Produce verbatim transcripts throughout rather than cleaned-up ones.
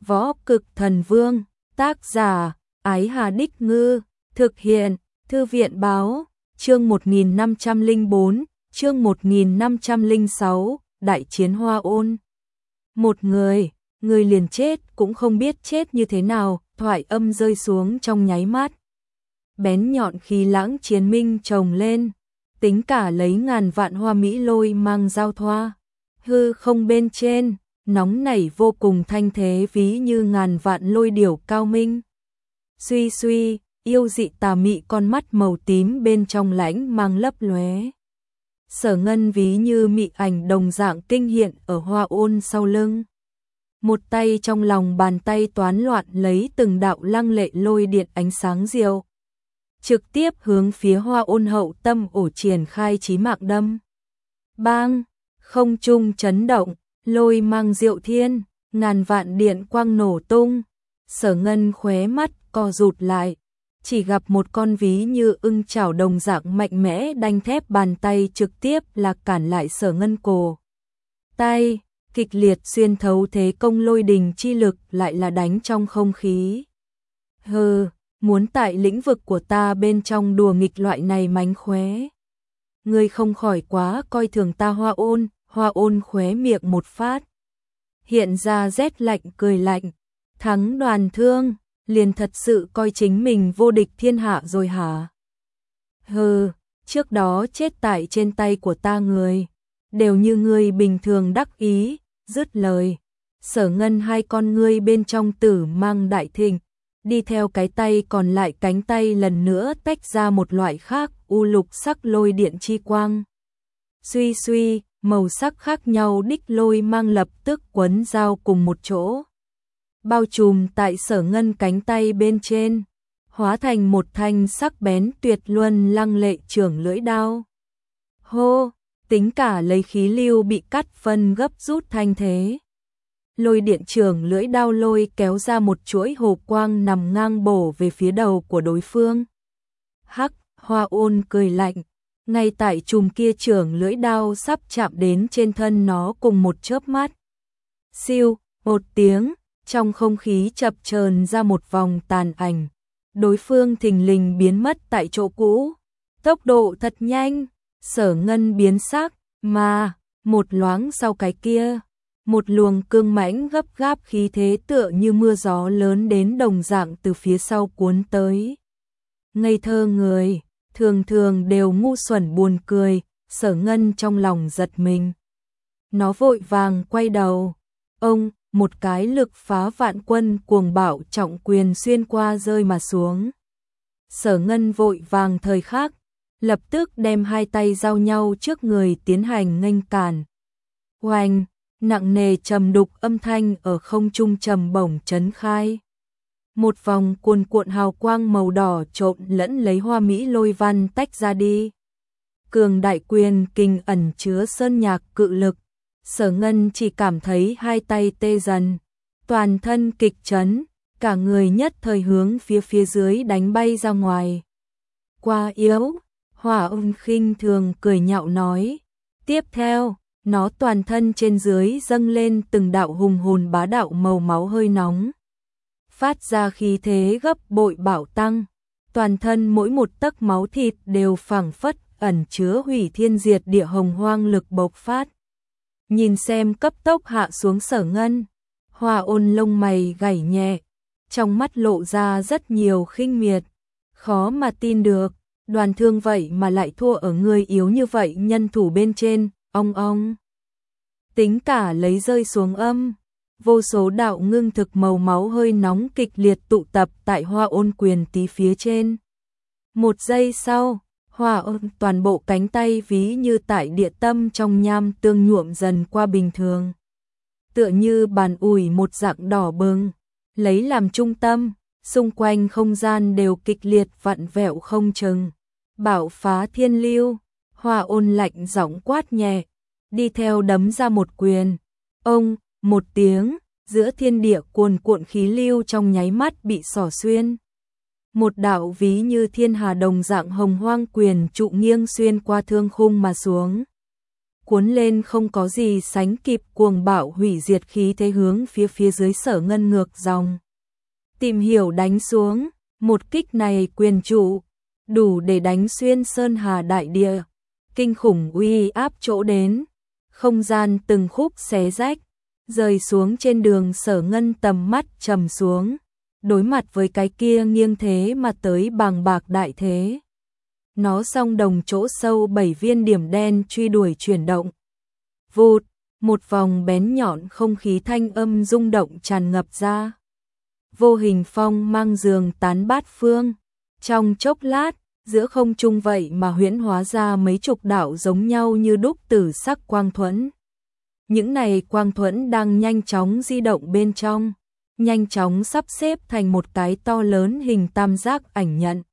Võ Cực Thần Vương, tác giả, Ái Hà Đích Ngư, thực hiện, Thư viện báo, chương một nghìn năm trăm lẻ bốn, chương một nghìn năm trăm lẻ sáu, Đại chiến Hoa Ôn. Một người, người liền chết cũng không biết chết như thế nào, thoại âm rơi xuống trong nháy mắt. Bén nhọn khí lãng chiến minh chồng lên, tính cả lấy ngàn vạn hoa mỹ lôi mang giao thoa. Hư không bên trên, nóng nảy vô cùng thanh thế ví như ngàn vạn lôi điểu cao minh. Suy suy, yêu dị tà mị con mắt màu tím bên trong lãnh mang lấp lóe. Sở Ngân ví như mị ảnh đồng dạng kinh hiện ở Hoa Ôn sau lưng. Một tay trong lòng bàn tay toán loạn lấy từng đạo lăng lệ lôi điện ánh sáng diệu, trực tiếp hướng phía Hoa Ôn hậu tâm ổ triển khai chí mạng đâm. Bang, không trung chấn động, lôi mang diệu thiên, ngàn vạn điện quang nổ tung. Sở Ngân khóe mắt co rụt lại, chỉ gặp một con ví như ưng chảo đồng dạng mạnh mẽ đanh thép bàn tay trực tiếp là cản lại Sở Ngân cổ tay, kịch liệt xuyên thấu thế công lôi đình chi lực lại là đánh trong không khí. Hừ, muốn tại lĩnh vực của ta bên trong đùa nghịch loại này mánh khóe. Ngươi không khỏi quá coi thường ta Hoa Ôn. Hoa Ôn khóe miệng một phát, hiện ra rét lạnh cười lạnh, thắng Đoàn Thương, liền thật sự coi chính mình vô địch thiên hạ rồi hả? Hừ, trước đó chết tại trên tay của ta người, đều như ngươi bình thường đắc ý. Dứt lời, Sở Ngân hai con ngươi bên trong tử mang đại thịnh, đi theo cái tay còn lại cánh tay lần nữa tách ra một loại khác u lục sắc lôi điện chi quang. Suy suy, màu sắc khác nhau đích lôi mang lập tức quấn giao cùng một chỗ, bao trùm tại Sở Ngân cánh tay bên trên, hóa thành một thanh sắc bén tuyệt luân lăng lệ chưởng lưỡi đao. Hô, tính cả lấy khí lưu bị cắt phân gấp rút thanh thế. Lôi điện chưởng lưỡi đao lôi kéo ra một chuỗi hồ quang nằm ngang bổ về phía đầu của đối phương. Hắc, Hoa Ôn cười lạnh. Ngay tại chùm kia chưởng lưỡi đao sắp chạm đến trên thân nó cùng một chớp mắt. Siêu, một tiếng, trong không khí chập chờn ra một vòng tàn ảnh. Đối phương thình lình biến mất tại chỗ cũ. Tốc độ thật nhanh, Sở Ngân biến sắc, mà, một loáng sau cái kia, một luồng cương mãnh gấp gáp khí thế tựa như mưa gió lớn đến đồng dạng từ phía sau cuốn tới. Ngây thơ người thường thường đều ngu xuẩn buồn cười, Sở Ngân trong lòng giật mình. Nó vội vàng quay đầu, ông, một cái lực phá vạn quân cuồng bạo trọng quyền xuyên qua rơi mà xuống. Sở Ngân vội vàng thời khắc, lập tức đem hai tay giao nhau trước người tiến hành nghênh cản. Oanh, nặng nề trầm đục âm thanh ở không trung trầm bổng chấn khai. Một vòng cuồn cuộn hào quang màu đỏ trộn lẫn lấy hoa mỹ lôi văn tách ra đi. Cường đại quyền kinh ẩn chứa sơn nhạc cự lực. Sở Ngân chỉ cảm thấy hai tay tê dần, toàn thân kịch chấn, cả người nhất thời hướng phía phía dưới đánh bay ra ngoài. Quá yếu, Hỏa Ôn khinh thường cười nhạo nói. Tiếp theo, nó toàn thân trên dưới dâng lên từng đạo hùng hồn bá đạo màu máu hơi nóng, phát ra khí thế gấp bội bạo tăng, toàn thân mỗi một tấc máu thịt đều phảng phất ẩn chứa hủy thiên diệt địa hồng hoang lực bộc phát. Nhìn xem cấp tốc hạ xuống Sở Ngân, Hoa Ôn lông mày gảy nhẹ, trong mắt lộ ra rất nhiều khinh miệt, khó mà tin được, Đoàn Thương vậy mà lại thua ở người yếu như vậy nhân thủ bên trên, ong ong. Tính cả lấy rơi xuống âm, vô số đạo ngưng thực màu máu hơi nóng kịch liệt tụ tập tại Hoa Ôn quyền tí phía trên. Một giây sau, Hoa Ôn toàn bộ cánh tay ví như tại địa tâm trong nham tương nhuộm dần qua bình thường. Tựa như bàn ủi một dạng đỏ bừng, lấy làm trung tâm, xung quanh không gian đều kịch liệt vặn vẹo không chừng. Bạo phá thiên lưu, Hoa Ôn lạnh giọng quát nhẹ, đi theo đấm ra một quyền. Ông, một tiếng, giữa thiên địa cuồn cuộn khí lưu trong nháy mắt bị xỏ xuyên. Một đạo ví như thiên hà đồng dạng hồng hoang quyền trụ nghiêng xuyên qua thương khung mà xuống. cuốn lên không có gì sánh kịp cuồng bạo hủy diệt khí thế hướng phía phía dưới Sở Ngân ngược dòng. Tìm hiểu đánh xuống, một kích này quyền trụ, đủ để đánh xuyên sơn hà đại địa, kinh khủng uy áp chỗ đến, không gian từng khúc xé rách, rơi xuống trên đường Sở Ngân tầm mắt trầm xuống, đối mặt với cái kia nghiêng thế mà tới bàng bạc đại thế. Nó song đồng chỗ sâu bảy viên điểm đen truy đuổi chuyển động. Vụt, một vòng bén nhọn không khí thanh âm rung động tràn ngập ra. Vô hình phong mang giường tán bát phương. Trong chốc lát, giữa không trung vậy mà huyễn hóa ra mấy chục đạo giống nhau như đúc tử sắc quang thuẫn. Những này quang thuẫn đang nhanh chóng di động bên trong, nhanh chóng sắp xếp thành một cái to lớn hình tam giác ảnh nhận.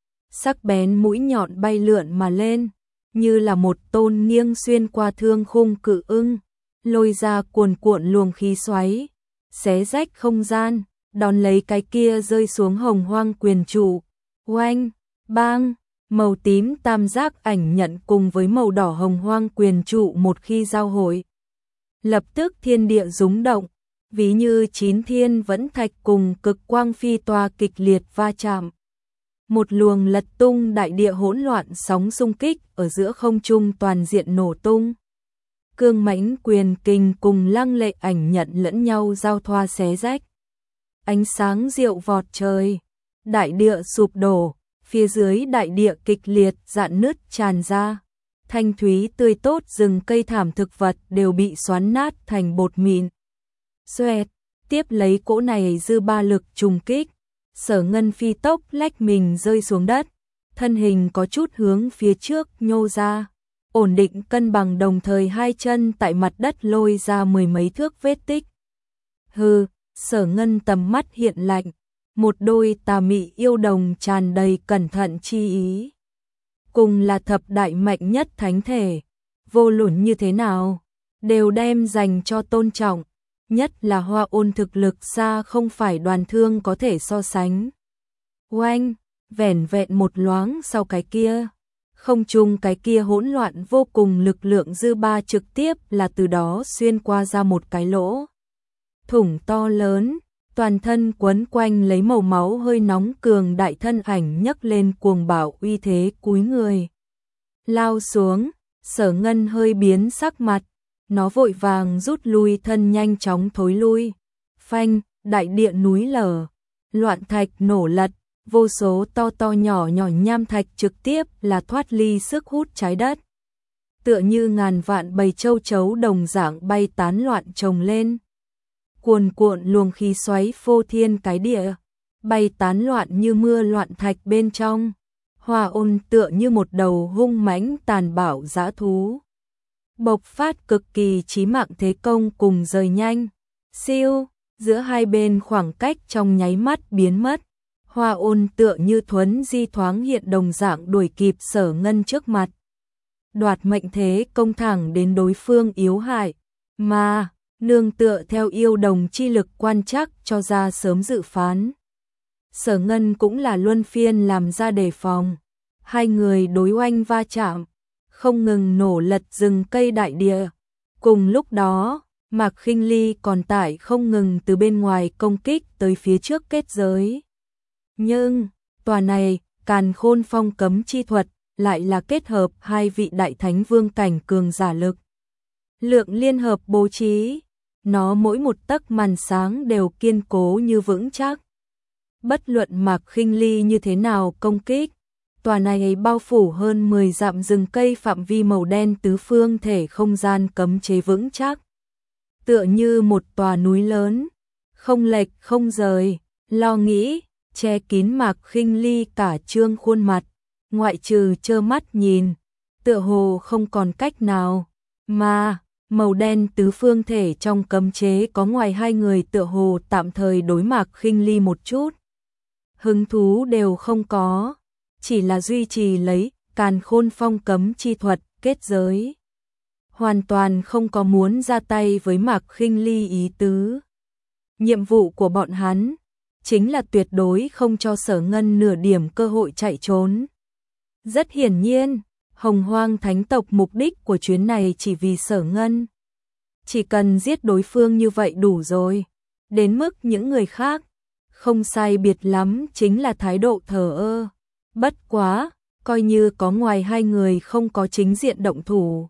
Sắc bén mũi nhọn bay lượn mà lên, như là một tôn nghiêng xuyên qua thương khung cự ưng, lôi ra cuồn cuộn luồng khí xoáy, xé rách không gian, đón lấy cái kia rơi xuống hồng hoang quyền trụ. Oanh, bang, màu tím tam giác ảnh nhận cùng với màu đỏ hồng hoang quyền trụ một khi giao hội. Lập tức thiên địa rúng động, ví như chín thiên vẫn thạch cùng cực quang phi toa kịch liệt va chạm. Một luồng lật tung đại địa hỗn loạn sóng xung kích ở giữa không trung toàn diện nổ tung. Cương mãnh quyền kình cùng lăng lệ ảnh nhận lẫn nhau giao thoa xé rách. Ánh sáng diệu vọt trời, đại địa sụp đổ, phía dưới đại địa kịch liệt rạn nứt tràn ra. Thanh thúy tươi tốt rừng cây thảm thực vật đều bị xoắn nát thành bột mịn. Xoẹt, tiếp lấy cỗ này dư ba lực trùng kích. Sở Ngân phi tốc lách mình rơi xuống đất, thân hình có chút hướng phía trước nhô ra, ổn định cân bằng đồng thời hai chân tại mặt đất lôi ra mười mấy thước vết tích. Hừ, Sở Ngân tầm mắt hiện lạnh, một đôi tà mị yêu đồng tràn đầy cẩn thận chi ý. Cùng là thập đại mạnh nhất thánh thể, vô luận như thế nào, đều đem dành cho tôn trọng. Nhất là Hoa Ôn thực lực xa không phải Đoàn Thương có thể so sánh. Oanh, vẻn vẹn một loáng sau cái kia, không trung cái kia hỗn loạn vô cùng lực lượng dư ba trực tiếp là từ đó xuyên qua ra một cái lỗ thủng to lớn, toàn thân quấn quanh lấy màu máu hơi nóng cường đại thân ảnh nhấc lên cuồng bạo uy thế cúi người. Lao xuống, Sở Ngân hơi biến sắc mặt. Nó vội vàng rút lui thân nhanh chóng thối lui. Phanh, đại địa núi lở, loạn thạch nổ lật, vô số to to nhỏ nhỏ nham thạch trực tiếp là thoát ly sức hút trái đất. Tựa như ngàn vạn bầy châu chấu đồng dạng bay tán loạn chồng lên. Cuồn cuộn luồng khí xoáy phô thiên cái địa, bay tán loạn như mưa loạn thạch bên trong. Hoa Ôn tựa như một đầu hung mãnh tàn bạo dã thú. Bộc phát cực kỳ chí mạng thế công cùng rời nhanh. Siêu, giữa hai bên khoảng cách trong nháy mắt biến mất. Hoa Ôn tựa như thuấn di thoáng hiện đồng dạng đuổi kịp Sở Ngân trước mặt. Đoạt mệnh thế công thẳng đến đối phương yếu hại. Mà, nương tựa theo yêu đồng chi lực quan trắc cho ra sớm dự phán. Sở Ngân cũng là luân phiên làm ra đề phòng. Hai người đối oanh va chạm, không ngừng nổ lật rừng cây đại địa. Cùng lúc đó, Mạc Khinh Ly còn tải không ngừng từ bên ngoài công kích tới phía trước kết giới. Nhưng, tòa này, Càn Khôn Phong cấm chi thuật, lại là kết hợp hai vị đại thánh vương cảnh cường giả lực. Lượng liên hợp bố trí, nó mỗi một tấc màn sáng đều kiên cố như vững chắc. Bất luận Mạc Khinh Ly như thế nào công kích, tòa này bao phủ hơn mười dặm rừng cây phạm vi màu đen tứ phương thể không gian cấm chế vững chắc. Tựa như một tòa núi lớn, không lệch không rời, lo nghĩ, che kín Mạc Khinh Ly cả trương khuôn mặt, ngoại trừ trơ mắt nhìn, tựa hồ không còn cách nào. Mà, màu đen tứ phương thể trong cấm chế có ngoài hai người tựa hồ tạm thời đối Mạc Khinh Ly một chút hứng thú đều không có, chỉ là duy trì lấy Càn Khôn Phong cấm chi thuật kết giới. Hoàn toàn không có muốn ra tay với Mạc Khinh Ly ý tứ. Nhiệm vụ của bọn hắn chính là tuyệt đối không cho Sở Ngân nửa điểm cơ hội chạy trốn. Rất hiển nhiên, Hồng Hoang Thánh tộc mục đích của chuyến này chỉ vì Sở Ngân. Chỉ cần giết đối phương như vậy đủ rồi. Đến mức những người khác, không sai biệt lắm chính là thái độ thờ ơ. Bất quá, coi như có ngoài hai người không có chính diện động thủ.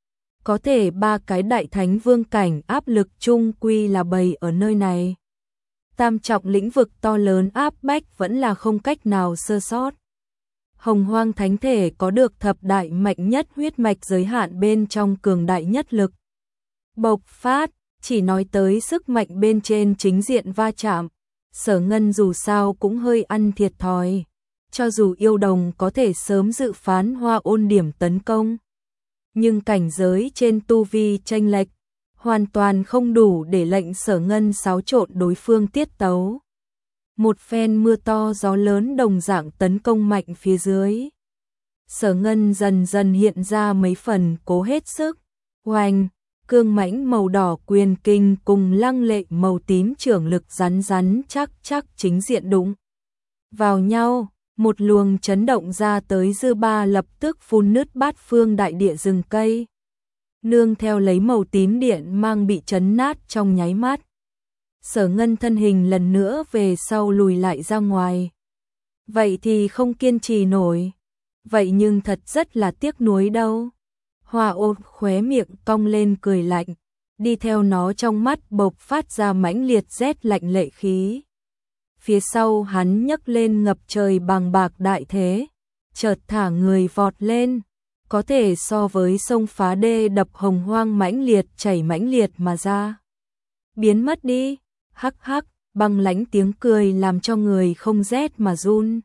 Có thể ba cái đại thánh vương cảnh áp lực chung quy là bày ở nơi này. Tam trọng lĩnh vực to lớn áp bách vẫn là không cách nào sơ sót. Hồng Hoang Thánh thể có được thập đại mạnh nhất huyết mạch giới hạn bên trong cường đại nhất lực. Bộc phát, chỉ nói tới sức mạnh bên trên chính diện va chạm. Sở Ngân dù sao cũng hơi ăn thiệt thòi. Cho dù yêu đồng có thể sớm dự phán Hoa Ôn điểm tấn công. Nhưng cảnh giới trên tu vi chênh lệch, hoàn toàn không đủ để lệnh Sở Ngân xáo trộn đối phương tiết tấu. Một phen mưa to gió lớn đồng dạng tấn công mạnh phía dưới. Sở Ngân dần dần hiện ra mấy phần cố hết sức. Oanh, cương mãnh màu đỏ quyền kinh cùng lăng lệ màu tím trưởng lực rắn rắn chắc chắc chính diện đụng vào nhau. Một luồng chấn động ra tới dư ba lập tức phun nứt bát phương đại địa rừng cây. Nương theo lấy màu tím điện mang bị chấn nát trong nháy mắt. Sở Ngân thân hình lần nữa về sau lùi lại ra ngoài. Vậy thì không kiên trì nổi. Vậy nhưng thật rất là tiếc nuối đâu. Hoa Ôn khóe miệng cong lên cười lạnh. Đi theo nó trong mắt bộc phát ra mãnh liệt rét lạnh lệ khí. Phía sau hắn nhấc lên ngập trời bằng bạc đại thế, chợt thả người vọt lên, có thể so với sông phá đê đập hồng hoang mãnh liệt chảy mãnh liệt mà ra. Biến mất đi, hắc hắc, băng lãnh tiếng cười làm cho người không rét mà run.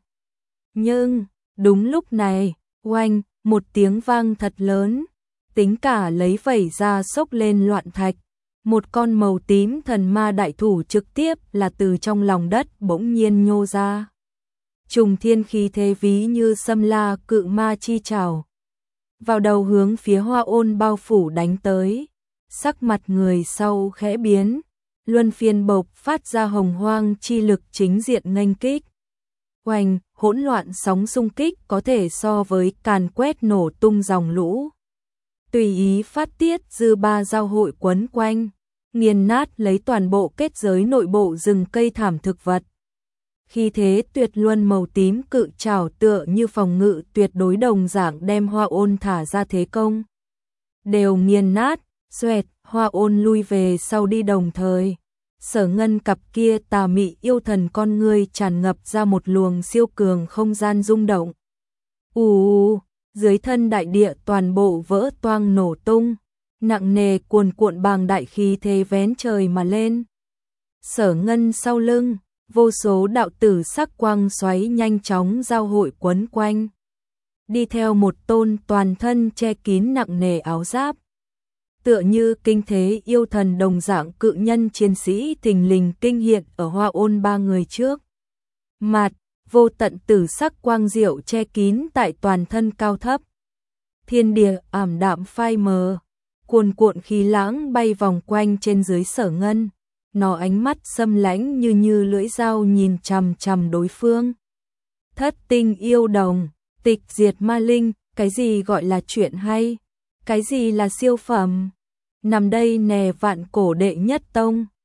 Nhưng, đúng lúc này, oanh, một tiếng vang thật lớn, tính cả lấy vẩy ra sốc lên loạn thạch. Một con màu tím thần ma đại thủ trực tiếp là từ trong lòng đất bỗng nhiên nhô ra. Trùng thiên khí thế ví như xâm la cự ma chi trảo. Vào đầu hướng phía Hoa Ôn bao phủ đánh tới. Sắc mặt người sau khẽ biến. Luân phiên bộc phát ra hồng hoang chi lực chính diện nghênh kích. Oanh, hỗn loạn sóng xung kích có thể so với càn quét nổ tung dòng lũ. Tùy ý phát tiết dư ba giao hội quấn quanh, nghiền nát lấy toàn bộ kết giới nội bộ rừng cây thảm thực vật. Khi thế tuyệt luân màu tím cự trảo tựa như phòng ngự tuyệt đối đồng dạng đem Hoa Ôn thả ra thế công. Đều nghiền nát, xoẹt, Hoa Ôn lui về sau đi đồng thời. Sở Ngân cặp kia tà mị yêu thần con ngươi tràn ngập ra một luồng siêu cường không gian rung động. Ù ù, dưới thân đại địa toàn bộ vỡ toang nổ tung, nặng nề cuồn cuộn bàng đại khí thế vén trời mà lên. Sở Ngân sau lưng, vô số đạo tử sắc quang xoáy nhanh chóng giao hội quấn quanh. Đi theo một tôn toàn thân che kín nặng nề áo giáp. Tựa như kinh thế yêu thần đồng dạng cự nhân chiến sĩ thình lình kinh hiện ở Hoa Ôn ba người trước. Mặt, vô tận tử sắc quang diệu che kín tại toàn thân cao thấp. Thiên địa ảm đạm phai mờ, cuồn cuộn khí lãng bay vòng quanh trên dưới Sở Ngân. Nó ánh mắt xâm lãnh như như lưỡi dao nhìn chằm chằm đối phương. Thất tinh yêu đồng, tịch diệt ma linh, cái gì gọi là chuyện hay? Cái gì là siêu phẩm? Nằm đây nè vạn cổ đệ nhất tông,